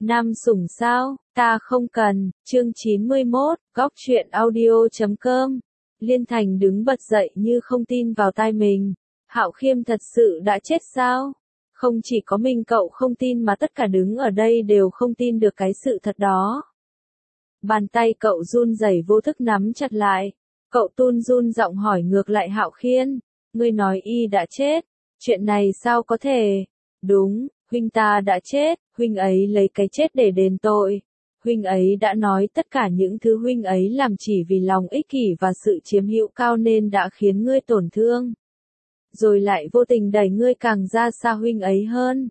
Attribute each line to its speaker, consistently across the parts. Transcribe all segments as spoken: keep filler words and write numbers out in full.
Speaker 1: Nam sủng sao, ta không cần, chương chín mươi mốt, góc truyện audio chấm com. Liên Thành đứng bật dậy như không tin vào tai mình. Hạo Khiêm thật sự đã chết sao? Không chỉ có mình cậu không tin mà tất cả đứng ở đây đều không tin được cái sự thật đó. Bàn tay cậu run rẩy vô thức nắm chặt lại. Cậu run run giọng hỏi ngược lại Hạo Khiêm, ngươi nói y đã chết, chuyện này sao có thể? Đúng, huynh ta đã chết, huynh ấy lấy cái chết để đền tội. Huynh ấy đã nói tất cả những thứ huynh ấy làm chỉ vì lòng ích kỷ và sự chiếm hữu cao nên đã khiến ngươi tổn thương. Rồi lại vô tình đẩy ngươi càng ra xa huynh ấy hơn.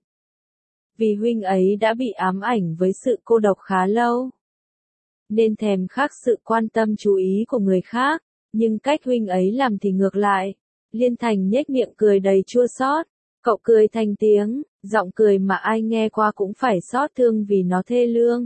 Speaker 1: Vì huynh ấy đã bị ám ảnh với sự cô độc khá lâu, nên thèm khát sự quan tâm chú ý của người khác, nhưng cách huynh ấy làm thì ngược lại. Liên Thành nhếch miệng cười đầy chua xót. Cậu cười thành tiếng, giọng cười mà ai nghe qua cũng phải xót thương vì nó thê lương.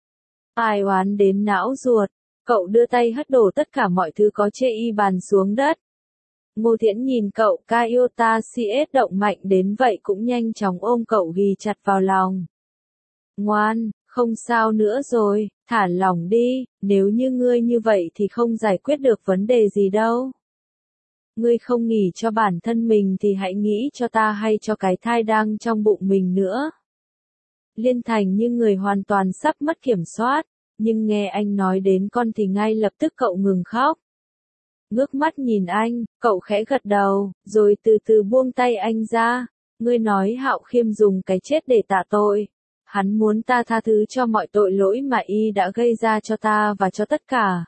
Speaker 1: Ai oán đến não ruột, cậu đưa tay hất đổ tất cả mọi thứ có chê y bàn xuống đất. Ngô Thiễn nhìn cậu Kyota xê ét động mạnh đến vậy cũng nhanh chóng ôm cậu ghì chặt vào lòng. Ngoan, không sao nữa rồi, thả lỏng đi, nếu như ngươi như vậy thì không giải quyết được vấn đề gì đâu. Ngươi không nghỉ cho bản thân mình thì hãy nghĩ cho ta hay cho cái thai đang trong bụng mình nữa. Liên Thành như người hoàn toàn sắp mất kiểm soát, nhưng nghe anh nói đến con thì ngay lập tức cậu ngừng khóc. Ngước mắt nhìn anh, cậu khẽ gật đầu, rồi từ từ buông tay anh ra. Ngươi nói Hạo Khiêm dùng cái chết để tạ tội. Hắn muốn ta tha thứ cho mọi tội lỗi mà y đã gây ra cho ta và cho tất cả.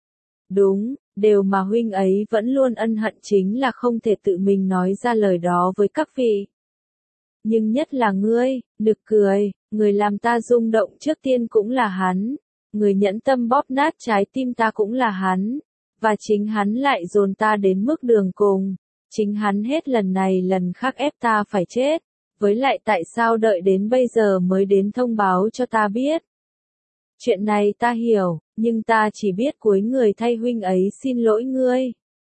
Speaker 1: Đúng, điều mà huynh ấy vẫn luôn ân hận chính là không thể tự mình nói ra lời đó với các vị. Nhưng nhất là ngươi, nực cười, người làm ta rung động trước tiên cũng là hắn. Người nhẫn tâm bóp nát trái tim ta cũng là hắn. Và chính hắn lại dồn ta đến mức đường cùng. Chính hắn hết lần này lần khác ép ta phải chết. Với lại tại sao đợi đến bây giờ mới đến thông báo cho ta biết? Chuyện này ta hiểu, nhưng ta chỉ biết cúi người thay huynh ấy xin lỗi ngươi.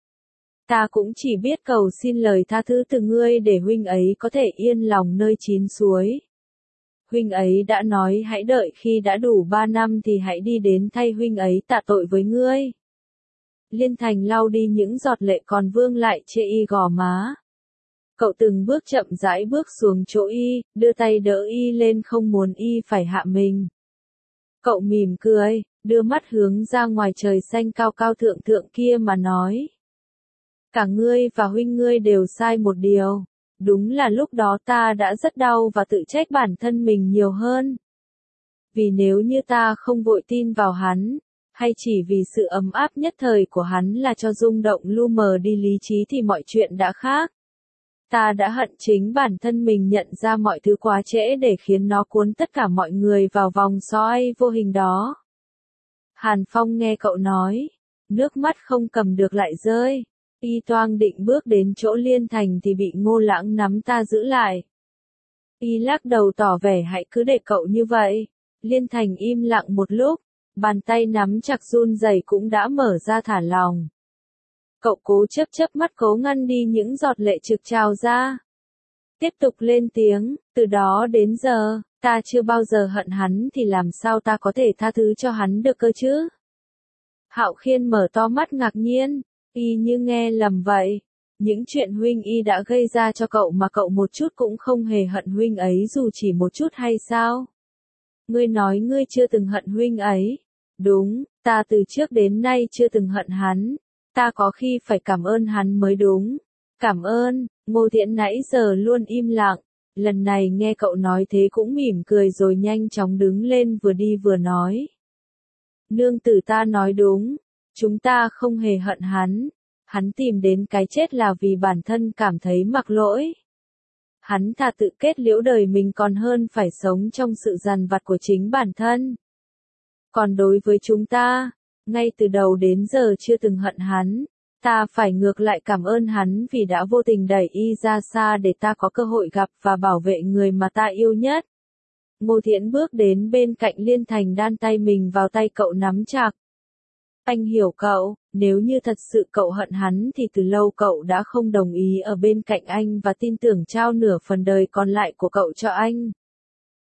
Speaker 1: Ta cũng chỉ biết cầu xin lời tha thứ từ ngươi để huynh ấy có thể yên lòng nơi chín suối. Huynh ấy đã nói hãy đợi khi đã đủ ba năm thì hãy đi đến thay huynh ấy tạ tội với ngươi. Liên Thành lau đi những giọt lệ còn vương lại trên y gò má. Cậu từng bước chậm rãi bước xuống chỗ y, đưa tay đỡ y lên không muốn y phải hạ mình. Cậu mỉm cười, đưa mắt hướng ra ngoài trời xanh cao cao thượng thượng kia mà nói. Cả ngươi và huynh ngươi đều sai một điều. Đúng là lúc đó ta đã rất đau và tự trách bản thân mình nhiều hơn. Vì nếu như ta không vội tin vào hắn, hay chỉ vì sự ấm áp nhất thời của hắn là cho rung động lu mờ đi lý trí thì mọi chuyện đã khác. Ta đã hận chính bản thân mình nhận ra mọi thứ quá trễ để khiến nó cuốn tất cả mọi người vào vòng xoay vô hình đó. Hàn Phong nghe cậu nói, nước mắt không cầm được lại rơi. Y toang định bước đến chỗ Liên Thành thì bị Ngô Lãng nắm ta giữ lại. Y lắc đầu tỏ vẻ hãy cứ để cậu như vậy. Liên Thành im lặng một lúc, bàn tay nắm chặt run rẩy cũng đã mở ra thả lòng. Cậu cố chớp chớp mắt cố ngăn đi những giọt lệ trực trào ra. Tiếp tục lên tiếng, từ đó đến giờ, ta chưa bao giờ hận hắn thì làm sao ta có thể tha thứ cho hắn được cơ chứ? Hạo Khiêm mở to mắt ngạc nhiên, y như nghe lầm vậy. Những chuyện huynh y đã gây ra cho cậu mà cậu một chút cũng không hề hận huynh ấy dù chỉ một chút hay sao? Ngươi nói ngươi chưa từng hận huynh ấy. Đúng, ta từ trước đến nay chưa từng hận hắn. Ta có khi phải cảm ơn hắn mới đúng. Cảm ơn, Ngô Thiện nãy giờ luôn im lặng. Lần này nghe cậu nói thế cũng mỉm cười rồi nhanh chóng đứng lên vừa đi vừa nói. Nương tử ta nói đúng. Chúng ta không hề hận hắn. Hắn tìm đến cái chết là vì bản thân cảm thấy mặc lỗi. Hắn thà tự kết liễu đời mình còn hơn phải sống trong sự dằn vặt của chính bản thân. Còn đối với chúng ta, ngay từ đầu đến giờ chưa từng hận hắn, ta phải ngược lại cảm ơn hắn vì đã vô tình đẩy y ra xa để ta có cơ hội gặp và bảo vệ người mà ta yêu nhất. Ngô Thiện bước đến bên cạnh Liên Thành đan tay mình vào tay cậu nắm chặt. Anh hiểu cậu, nếu như thật sự cậu hận hắn thì từ lâu cậu đã không đồng ý ở bên cạnh anh và tin tưởng trao nửa phần đời còn lại của cậu cho anh.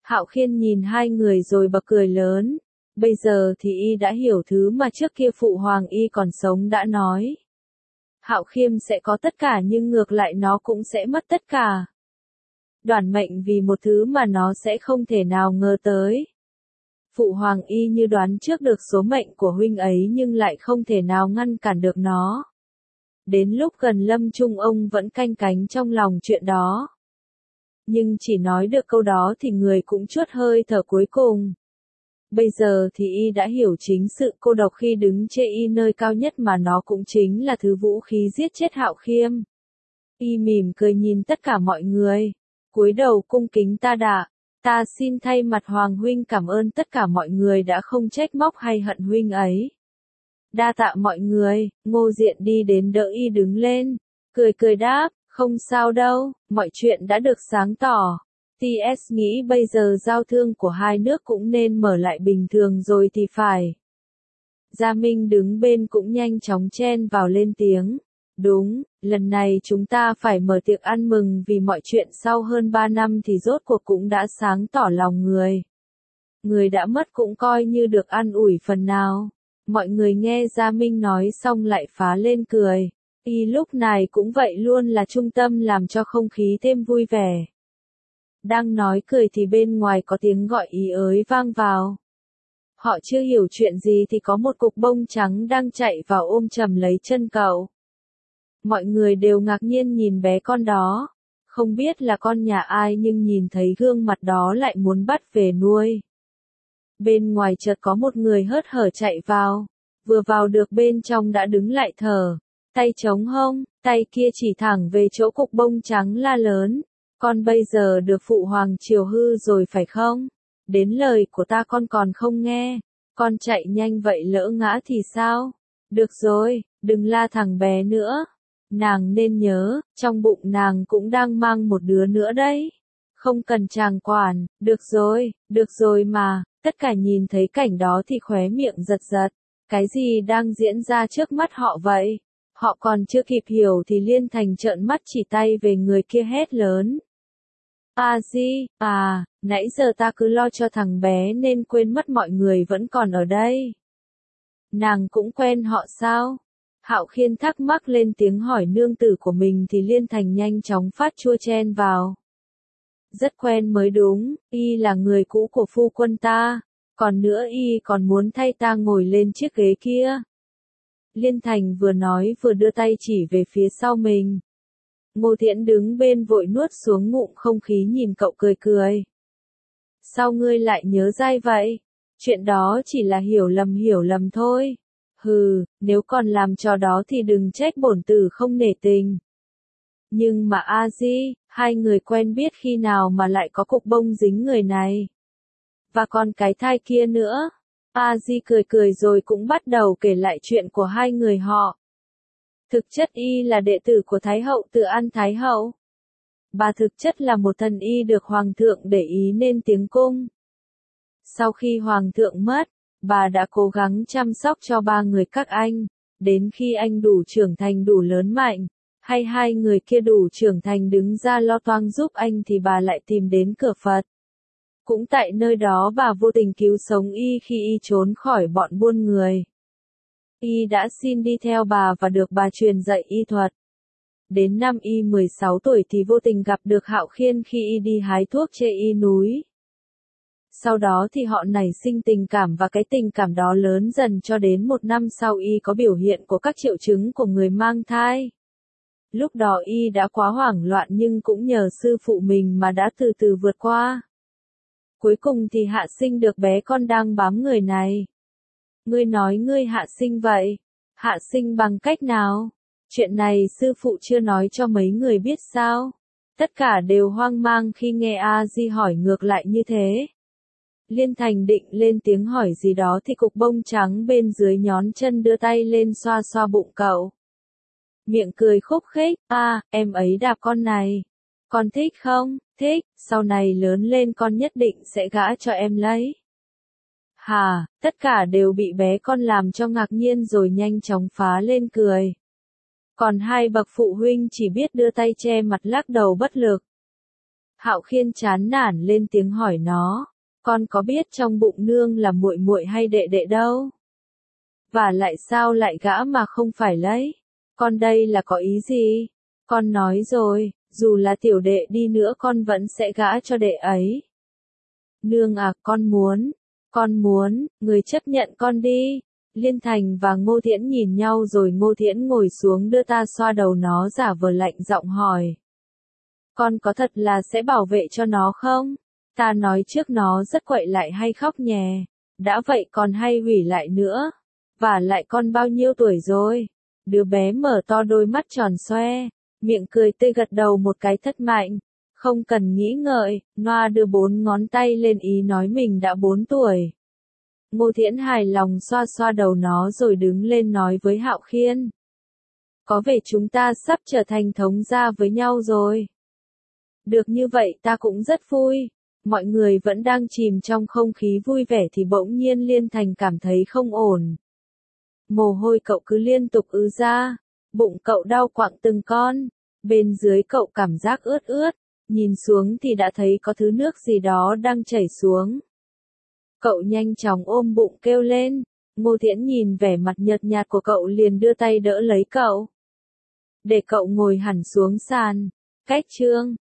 Speaker 1: Hạo Khiên nhìn hai người rồi bật cười lớn. Bây giờ thì y đã hiểu thứ mà trước kia phụ hoàng y còn sống đã nói. Hạo Khiêm sẽ có tất cả nhưng ngược lại nó cũng sẽ mất tất cả. Đoản mệnh vì một thứ mà nó sẽ không thể nào ngờ tới. Phụ hoàng y như đoán trước được số mệnh của huynh ấy nhưng lại không thể nào ngăn cản được nó. Đến lúc gần lâm chung ông vẫn canh cánh trong lòng chuyện đó. Nhưng chỉ nói được câu đó thì người cũng chuốt hơi thở cuối cùng. Bây giờ thì y đã hiểu chính sự cô độc khi đứng chê y nơi cao nhất mà nó cũng chính là thứ vũ khí giết chết Hạo Khiêm. Y mỉm cười nhìn tất cả mọi người. Cúi đầu cung kính ta đạ. Ta xin thay mặt Hoàng huynh cảm ơn tất cả mọi người đã không trách móc hay hận huynh ấy. Đa tạ mọi người, Ngô Diện đi đến đỡ y đứng lên. Cười cười đáp, không sao đâu, mọi chuyện đã được sáng tỏ. tê ét nghĩ bây giờ giao thương của hai nước cũng nên mở lại bình thường rồi thì phải. Gia Minh đứng bên cũng nhanh chóng chen vào lên tiếng. Đúng, lần này chúng ta phải mở tiệc ăn mừng vì mọi chuyện sau hơn ba năm thì rốt cuộc cũng đã sáng tỏ lòng người. Người đã mất cũng coi như được an ủi phần nào. Mọi người nghe Gia Minh nói xong lại phá lên cười. Y lúc này cũng vậy luôn là trung tâm làm cho không khí thêm vui vẻ. Đang nói cười thì bên ngoài có tiếng gọi ý ới vang vào. Họ chưa hiểu chuyện gì thì có một cục bông trắng đang chạy vào ôm chầm lấy chân cậu. Mọi người đều ngạc nhiên nhìn bé con đó. Không biết là con nhà ai nhưng nhìn thấy gương mặt đó lại muốn bắt về nuôi. Bên ngoài chợt có một người hớt hở chạy vào. Vừa vào được bên trong đã đứng lại thở. Tay chống hông, tay kia chỉ thẳng về chỗ cục bông trắng la lớn. Con bây giờ được phụ hoàng chiều hư rồi phải không? Đến lời của ta con còn không nghe. Con chạy nhanh vậy lỡ ngã thì sao? Được rồi, đừng la thằng bé nữa. Nàng nên nhớ, trong bụng nàng cũng đang mang một đứa nữa đấy. Không cần chàng quản, được rồi, được rồi mà. Tất cả nhìn thấy cảnh đó thì khóe miệng giật giật. Cái gì đang diễn ra trước mắt họ vậy? Họ còn chưa kịp hiểu thì Liên Thành trợn mắt chỉ tay về người kia hét lớn. A Di, à, nãy giờ ta cứ lo cho thằng bé nên quên mất mọi người vẫn còn ở đây. Nàng cũng quen họ sao? Hạo Khiên thắc mắc lên tiếng hỏi nương tử của mình thì Liên Thành nhanh chóng phát chua chen vào. Rất quen mới đúng, y là người cũ của phu quân ta, còn nữa y còn muốn thay ta ngồi lên chiếc ghế kia. Liên Thành vừa nói vừa đưa tay chỉ về phía sau mình. Ngô Thiện đứng bên vội nuốt xuống ngụm không khí nhìn cậu cười cười. Sao ngươi lại nhớ dai vậy? Chuyện đó chỉ là hiểu lầm hiểu lầm thôi. Hừ, nếu còn làm trò đó thì đừng trách bổn tử không nể tình. Nhưng mà A Di, hai người quen biết khi nào mà lại có cục bông dính người này. Và còn cái thai kia nữa. A Di cười cười rồi cũng bắt đầu kể lại chuyện của hai người họ. Thực chất y là đệ tử của Thái hậu Từ An Thái hậu. Bà thực chất là một thần y được Hoàng thượng để ý nên tiến cung. Sau khi Hoàng thượng mất, bà đã cố gắng chăm sóc cho ba người các anh, đến khi anh đủ trưởng thành đủ lớn mạnh, hay hai người kia đủ trưởng thành đứng ra lo toang giúp anh thì bà lại tìm đến cửa Phật. Cũng tại nơi đó bà vô tình cứu sống y khi y trốn khỏi bọn buôn người. Y đã xin đi theo bà và được bà truyền dạy y thuật. Đến năm y mười sáu tuổi thì vô tình gặp được Hạo Khiên khi y đi hái thuốc chê y núi. Sau đó thì họ nảy sinh tình cảm và cái tình cảm đó lớn dần cho đến một năm sau y có biểu hiện của các triệu chứng của người mang thai. Lúc đó y đã quá hoảng loạn nhưng cũng nhờ sư phụ mình mà đã từ từ vượt qua. Cuối cùng thì hạ sinh được bé con đang bám người này. Ngươi nói ngươi hạ sinh vậy? Hạ sinh bằng cách nào? Chuyện này sư phụ chưa nói cho mấy người biết sao? Tất cả đều hoang mang khi nghe A Di hỏi ngược lại như thế. Liên Thành định lên tiếng hỏi gì đó thì cục bông trắng bên dưới nhón chân đưa tay lên xoa xoa bụng cậu. Miệng cười khúc khích, a, em ấy đạp con này. Con thích không? Thích, sau này lớn lên con nhất định sẽ gả cho em lấy. Hà, tất cả đều bị bé con làm cho ngạc nhiên rồi nhanh chóng phá lên cười. Còn hai bậc phụ huynh chỉ biết đưa tay che mặt lắc đầu bất lực. Hạo Khiên chán nản lên tiếng hỏi nó, con có biết trong bụng nương là muội muội hay đệ đệ đâu? Và lại sao lại gã mà không phải lấy? Con đây là có ý gì? Con nói rồi, dù là tiểu đệ đi nữa con vẫn sẽ gã cho đệ ấy. Nương à, con muốn, con muốn, người chấp nhận con đi. Liên Thành và Ngô Thiễn nhìn nhau rồi Ngô Thiễn ngồi xuống đưa ta xoa đầu nó giả vờ lạnh giọng hỏi. Con có thật là sẽ bảo vệ cho nó không? Ta nói trước nó rất quậy lại hay khóc nhè. Đã vậy còn hay hủy lại nữa. Và lại con bao nhiêu tuổi rồi? Đứa bé mở to đôi mắt tròn xoe, miệng cười tươi gật đầu một cái thất mạnh. Không cần nghĩ ngợi, Noa đưa bốn ngón tay lên ý nói mình đã bốn tuổi. Ngô Thiễn hài lòng xoa xoa đầu nó rồi đứng lên nói với Hạo Khiên. Có vẻ chúng ta sắp trở thành thống gia với nhau rồi. Được như vậy ta cũng rất vui. Mọi người vẫn đang chìm trong không khí vui vẻ thì bỗng nhiên Liên Thành cảm thấy không ổn. Mồ hôi cậu cứ liên tục ứ ra. Bụng cậu đau quặn từng con. Bên dưới cậu cảm giác ướt ướt. Nhìn xuống thì đã thấy có thứ nước gì đó đang chảy xuống. Cậu nhanh chóng ôm bụng kêu lên. Ngô Thiễn nhìn vẻ mặt nhợt nhạt của cậu liền đưa tay đỡ lấy cậu. Để cậu ngồi hẳn xuống sàn. Cách chương